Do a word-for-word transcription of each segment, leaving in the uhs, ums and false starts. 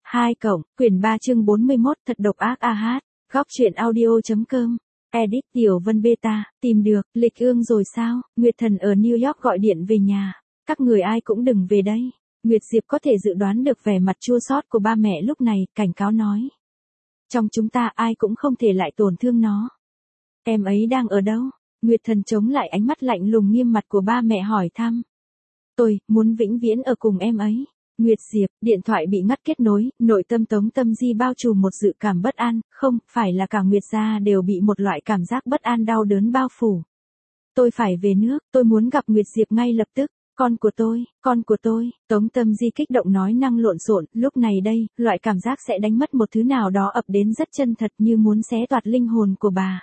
hai cộng, quyển ba chương bốn mươi mốt, thật độc ác a hát, góc truyện audio.com, edit Tiểu Vân Beta, tìm được, Lịch Ương rồi sao, Nguyệt Thần ở New York gọi điện về nhà, các người ai cũng đừng về đây. Nguyệt Diệp có thể dự đoán được vẻ mặt chua xót của ba mẹ lúc này, cảnh cáo nói. Trong chúng ta ai cũng không thể lại tổn thương nó. Em ấy đang ở đâu? Nguyệt Thần chống lại ánh mắt lạnh lùng nghiêm mặt của ba mẹ hỏi thăm. Tôi, muốn vĩnh viễn ở cùng em ấy. Nguyệt Diệp, điện thoại bị ngắt kết nối, nội tâm Tống Tâm Di bao trùm một dự cảm bất an, không, phải là cả Nguyệt gia đều bị một loại cảm giác bất an đau đớn bao phủ. Tôi phải về nước, tôi muốn gặp Nguyệt Diệp ngay lập tức. Con của tôi, con của tôi, Tống Tâm Di kích động nói năng lộn xộn, lúc này đây, loại cảm giác sẽ đánh mất một thứ nào đó ập đến rất chân thật như muốn xé toạc linh hồn của bà.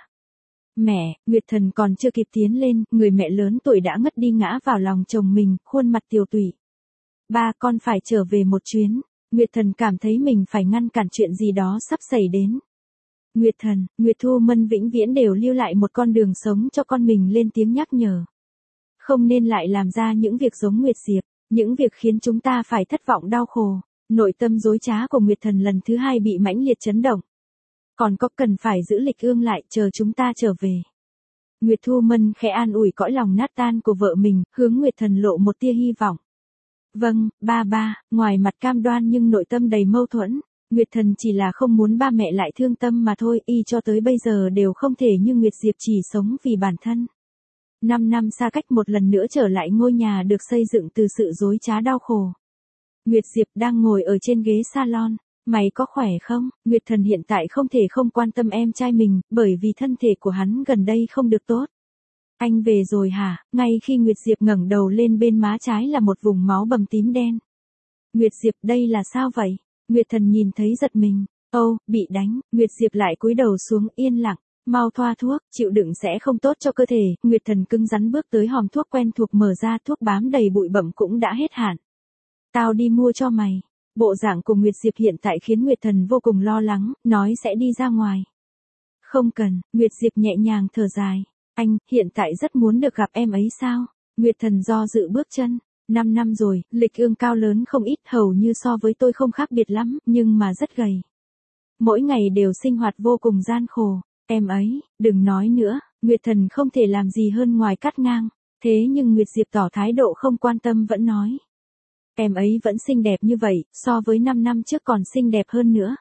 Mẹ, Nguyệt Thần còn chưa kịp tiến lên, người mẹ lớn tuổi đã ngất đi ngã vào lòng chồng mình, khuôn mặt tiều tụy. Ba, con phải trở về một chuyến. Nguyệt Thần cảm thấy mình phải ngăn cản chuyện gì đó sắp xảy đến. Nguyệt Thần, Nguyệt Thu Mân vĩnh viễn đều lưu lại một con đường sống cho con mình lên tiếng nhắc nhở. Không nên lại làm ra những việc giống Nguyệt Diệp, những việc khiến chúng ta phải thất vọng đau khổ. Nội tâm dối trá của Nguyệt Thần lần thứ hai bị mãnh liệt chấn động. Còn có cần phải giữ Lịch Ương lại chờ chúng ta trở về. Nguyệt Thu Mân khẽ an ủi cõi lòng nát tan của vợ mình, hướng Nguyệt Thần lộ một tia hy vọng. Vâng, ba ba, ngoài mặt cam đoan nhưng nội tâm đầy mâu thuẫn. Nguyệt Thần chỉ là không muốn ba mẹ lại thương tâm mà thôi, y cho tới bây giờ đều không thể như Nguyệt Diệp chỉ sống vì bản thân. Năm năm xa cách một lần nữa trở lại ngôi nhà được xây dựng từ sự dối trá đau khổ. Nguyệt Diệp đang ngồi ở trên ghế salon. Mày có khỏe không? Nguyệt Thần hiện tại không thể không quan tâm em trai mình, bởi vì thân thể của hắn gần đây không được tốt. Anh về rồi hả? Ngay khi Nguyệt Diệp ngẩng đầu lên bên má trái là một vùng máu bầm tím đen. Nguyệt Diệp, đây là sao vậy? Nguyệt Thần nhìn thấy giật mình. Ô, bị đánh. Nguyệt Diệp lại cúi đầu xuống yên lặng. Mau thoa thuốc, chịu đựng sẽ không tốt cho cơ thể. Nguyệt Thần cứng rắn bước tới hòm thuốc quen thuộc mở ra, thuốc bám đầy bụi bặm cũng đã hết hạn. Tao đi mua cho mày. Bộ dạng của Nguyệt Diệp hiện tại khiến Nguyệt Thần vô cùng lo lắng, nói sẽ đi ra ngoài. Không cần, Nguyệt Diệp nhẹ nhàng thở dài. Anh, hiện tại rất muốn được gặp em ấy sao? Nguyệt Thần do dự bước chân. Năm năm rồi, Lịch Ương cao lớn không ít, hầu như so với tôi không khác biệt lắm, nhưng mà rất gầy. Mỗi ngày đều sinh hoạt vô cùng gian khổ. Em ấy, đừng nói nữa, Nguyệt Thần không thể làm gì hơn ngoài cắt ngang. Thế nhưng Nguyệt Diệp tỏ thái độ không quan tâm vẫn nói. Em ấy vẫn xinh đẹp như vậy, so với năm năm trước còn xinh đẹp hơn nữa.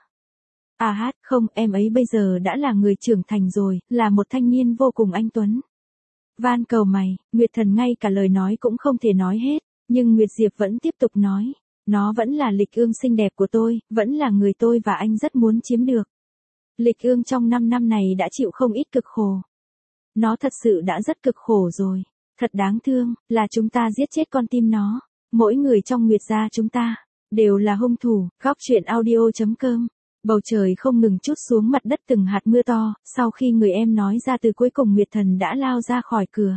À hát, không, em ấy bây giờ đã là người trưởng thành rồi, là một thanh niên vô cùng anh tuấn. Van cầu mày, Nguyệt Thần ngay cả lời nói cũng không thể nói hết, nhưng Nguyệt Diệp vẫn tiếp tục nói. Nó vẫn là Lịch Ương xinh đẹp của tôi, vẫn là người tôi và anh rất muốn chiếm được. Lịch Ương trong năm năm này đã chịu không ít cực khổ. Nó thật sự đã rất cực khổ rồi. Thật đáng thương, là chúng ta giết chết con tim nó. Mỗi người trong Nguyệt gia chúng ta, đều là hung thủ. Góc truyện audio.com. Bầu trời không ngừng trút xuống mặt đất từng hạt mưa to, sau khi người em nói ra từ cuối cùng Nguyệt Thần đã lao ra khỏi cửa.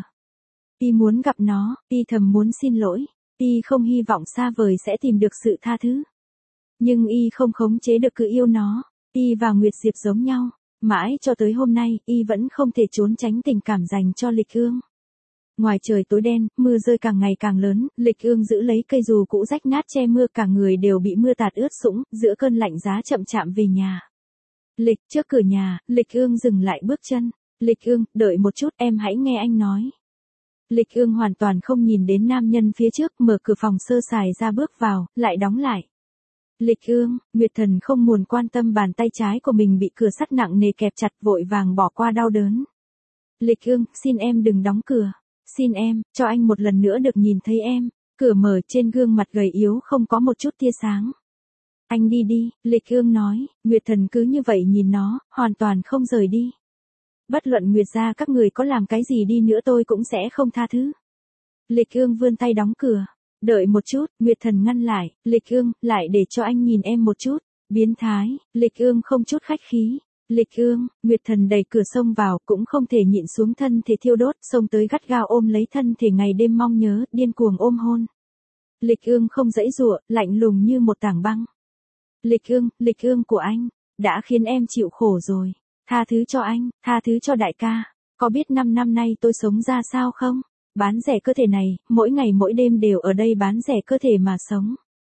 Y muốn gặp nó, Y thầm muốn xin lỗi, Y không hy vọng xa vời sẽ tìm được sự tha thứ. Nhưng Y không khống chế được cứ yêu nó, Y và Nguyệt Diệp giống nhau, mãi cho tới hôm nay, Y vẫn không thể trốn tránh tình cảm dành cho Lịch Ương. Ngoài trời tối đen, mưa rơi càng ngày càng lớn, Lịch Ương giữ lấy cây dù cũ rách nát che mưa, cả người đều bị mưa tạt ướt sũng, giữa cơn lạnh giá chậm chạm về nhà. Lịch, trước cửa nhà, Lịch Ương dừng lại bước chân. Lịch Ương, đợi một chút, em hãy nghe anh nói. Lịch Ương hoàn toàn không nhìn đến nam nhân phía trước, mở cửa phòng sơ sài ra bước vào, lại đóng lại. Lịch Ương, Nguyệt Thần không muốn quan tâm bàn tay trái của mình bị cửa sắt nặng nề kẹp chặt, vội vàng bỏ qua đau đớn. Lịch Ương, xin em đừng đóng cửa. Xin em, cho anh một lần nữa được nhìn thấy em. Cửa mở, trên gương mặt gầy yếu không có một chút tia sáng. Anh đi đi, Lịch Ương nói. Nguyệt Thần cứ như vậy nhìn nó, hoàn toàn không rời đi. Bất luận Nguyệt gia các người có làm cái gì đi nữa tôi cũng sẽ không tha thứ. Lịch Ương vươn tay đóng cửa. Đợi một chút, Nguyệt Thần ngăn lại. Lịch Ương, lại để cho anh nhìn em một chút. Biến thái, Lịch Ương không chút khách khí. Lịch Ương, Nguyệt Thần đẩy cửa xông vào, cũng không thể nhịn xuống thân thể thiêu đốt, xông tới gắt gao ôm lấy thân thể ngày đêm mong nhớ, điên cuồng ôm hôn. Lịch Ương không dãy dụa, lạnh lùng như một tảng băng. Lịch Ương, Lịch Ương của anh, đã khiến em chịu khổ rồi. Tha thứ cho anh, tha thứ cho đại ca. Có biết năm năm nay tôi sống ra sao không? Bán rẻ cơ thể này, mỗi ngày mỗi đêm đều ở đây bán rẻ cơ thể mà sống.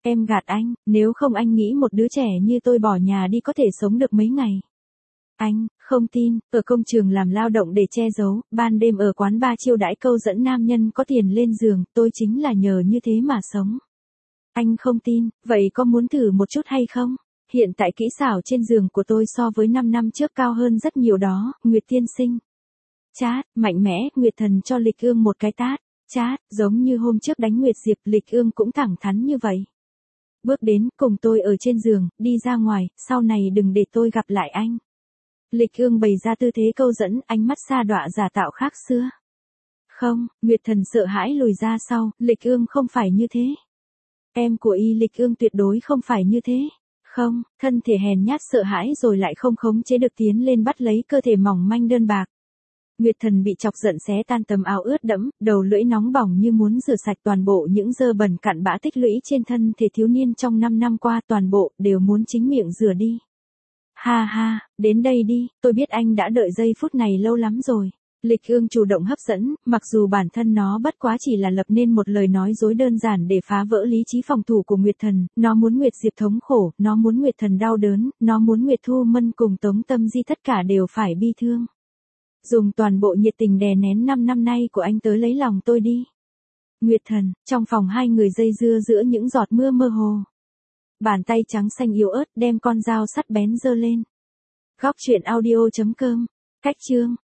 Em gạt anh, nếu không anh nghĩ một đứa trẻ như tôi bỏ nhà đi có thể sống được mấy ngày. Anh, không tin, ở công trường làm lao động để che giấu, ban đêm ở quán bar chiêu đãi câu dẫn nam nhân có tiền lên giường, tôi chính là nhờ như thế mà sống. Anh không tin, vậy có muốn thử một chút hay không? Hiện tại kỹ xảo trên giường của tôi so với năm năm trước cao hơn rất nhiều đó, Nguyệt tiên sinh. Chát, mạnh mẽ, Nguyệt Thần cho Lịch Ương một cái tát. Chát, giống như hôm trước đánh Nguyệt Diệp, Lịch Ương cũng thẳng thắn như vậy. Bước đến, cùng tôi ở trên giường, đi ra ngoài, sau này đừng để tôi gặp lại anh. Lịch Ương bày ra tư thế câu dẫn, ánh mắt sa đọa giả tạo khác xưa. Không, Nguyệt Thần sợ hãi lùi ra sau, Lịch Ương không phải như thế. Em của y Lịch Ương tuyệt đối không phải như thế. Không, thân thể hèn nhát sợ hãi rồi lại không khống chế được tiến lên bắt lấy cơ thể mỏng manh đơn bạc. Nguyệt Thần bị chọc giận xé tan tấm áo ướt đẫm, đầu lưỡi nóng bỏng như muốn rửa sạch toàn bộ những dơ bẩn cặn bã tích lũy trên thân thể thiếu niên trong năm năm qua, toàn bộ đều muốn chính miệng rửa đi. Ha ha, đến đây đi, tôi biết anh đã đợi giây phút này lâu lắm rồi. Lịch Ương chủ động hấp dẫn, mặc dù bản thân nó bất quá chỉ là lập nên một lời nói dối đơn giản để phá vỡ lý trí phòng thủ của Nguyệt Thần, nó muốn Nguyệt Diệp thống khổ, nó muốn Nguyệt Thần đau đớn, nó muốn Nguyệt Thu Mân cùng Tống Tâm Di tất cả đều phải bi thương. Dùng toàn bộ nhiệt tình đè nén năm năm nay của anh tới lấy lòng tôi đi. Nguyệt Thần, trong phòng hai người dây dưa giữa những giọt mưa mơ hồ. Bàn tay trắng xanh yếu ớt đem con dao sắt bén giơ lên. Góc truyện audio chấm com. Cách chương